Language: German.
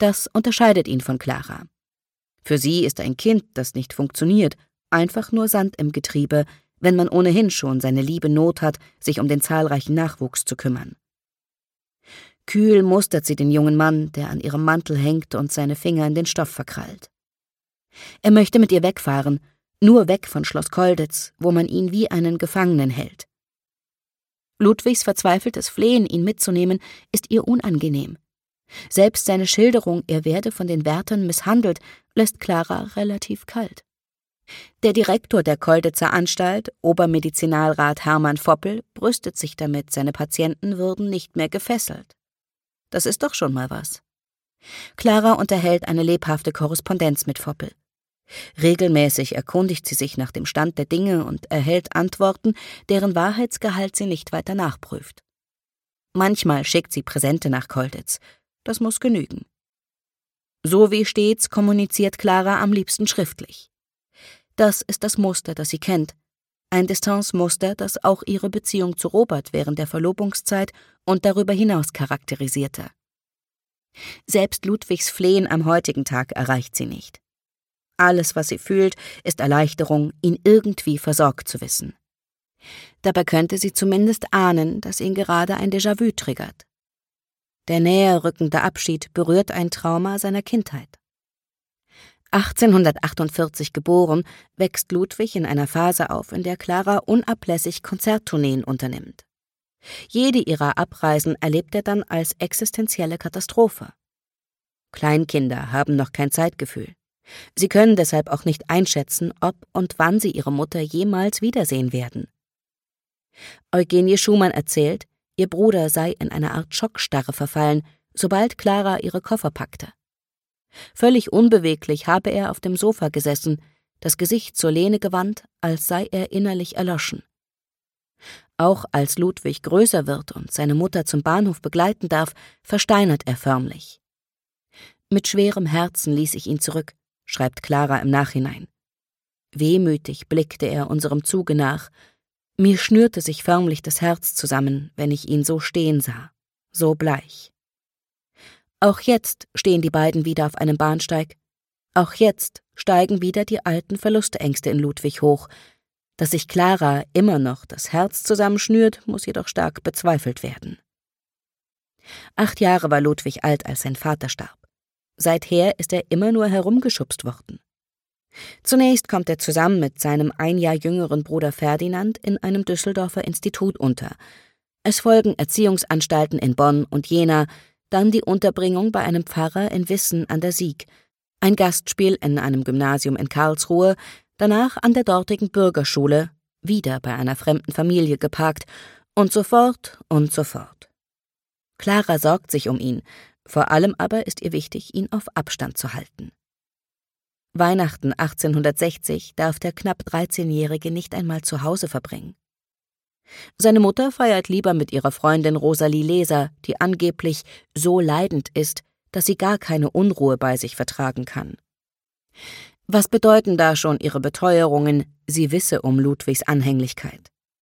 Das unterscheidet ihn von Clara. Für sie ist ein Kind, das nicht funktioniert, einfach nur Sand im Getriebe, wenn man ohnehin schon seine liebe Not hat, sich um den zahlreichen Nachwuchs zu kümmern. Kühl mustert sie den jungen Mann, der an ihrem Mantel hängt und seine Finger in den Stoff verkrallt. Er möchte mit ihr wegfahren, nur weg von Schloss Colditz, wo man ihn wie einen Gefangenen hält. Ludwigs verzweifeltes Flehen, ihn mitzunehmen, ist ihr unangenehm. Selbst seine Schilderung, er werde von den Wärtern misshandelt, lässt Clara relativ kalt. Der Direktor der Colditzer Anstalt, Obermedizinalrat Hermann Foppel, brüstet sich damit, seine Patienten würden nicht mehr gefesselt. Das ist doch schon mal was. Clara unterhält eine lebhafte Korrespondenz mit Foppel. Regelmäßig erkundigt sie sich nach dem Stand der Dinge und erhält Antworten, deren Wahrheitsgehalt sie nicht weiter nachprüft. Manchmal schickt sie Präsente nach Colditz. Das muss genügen. So wie stets kommuniziert Clara am liebsten schriftlich. Das ist das Muster, das sie kennt. Ein Distanzmuster, das auch ihre Beziehung zu Robert während der Verlobungszeit und darüber hinaus charakterisierte. Selbst Ludwigs Flehen am heutigen Tag erreicht sie nicht. Alles, was sie fühlt, ist Erleichterung, ihn irgendwie versorgt zu wissen. Dabei könnte sie zumindest ahnen, dass ihn gerade ein Déjà-vu triggert. Der näher rückende Abschied berührt ein Trauma seiner Kindheit. 1848 geboren, wächst Ludwig in einer Phase auf, in der Clara unablässig Konzerttourneen unternimmt. Jede ihrer Abreisen erlebt er dann als existenzielle Katastrophe. Kleinkinder haben noch kein Zeitgefühl. Sie können deshalb auch nicht einschätzen, ob und wann sie ihre Mutter jemals wiedersehen werden. Eugenie Schumann erzählt, ihr Bruder sei in eine Art Schockstarre verfallen, sobald Clara ihre Koffer packte. Völlig unbeweglich habe er auf dem Sofa gesessen, das Gesicht zur Lehne gewandt, als sei er innerlich erloschen. Auch als Ludwig größer wird und seine Mutter zum Bahnhof begleiten darf, versteinert er förmlich. Mit schwerem Herzen ließ ich ihn zurück, schreibt Clara im Nachhinein. Wehmütig blickte er unserem Zuge nach. Mir schnürte sich förmlich das Herz zusammen, wenn ich ihn so stehen sah, so bleich. Auch jetzt stehen die beiden wieder auf einem Bahnsteig. Auch jetzt steigen wieder die alten Verlustängste in Ludwig hoch. Dass sich Clara immer noch das Herz zusammenschnürt, muss jedoch stark bezweifelt werden. 8 Jahre war Ludwig alt, als sein Vater starb. Seither ist er immer nur herumgeschubst worden. Zunächst kommt er zusammen mit seinem 1 Jahr jüngeren Bruder Ferdinand in einem Düsseldorfer Institut unter. Es folgen Erziehungsanstalten in Bonn und Jena, dann die Unterbringung bei einem Pfarrer in Wissen an der Sieg, ein Gastspiel in einem Gymnasium in Karlsruhe, danach an der dortigen Bürgerschule, wieder bei einer fremden Familie geparkt und so fort und so fort. Clara sorgt sich um ihn, vor allem aber ist ihr wichtig, ihn auf Abstand zu halten. Weihnachten 1860 darf der knapp 13-Jährige nicht einmal zu Hause verbringen. Seine Mutter feiert lieber mit ihrer Freundin Rosalie Leser, die angeblich so leidend ist, dass sie gar keine Unruhe bei sich vertragen kann. Was bedeuten da schon ihre Beteuerungen, sie wisse um Ludwigs Anhänglichkeit?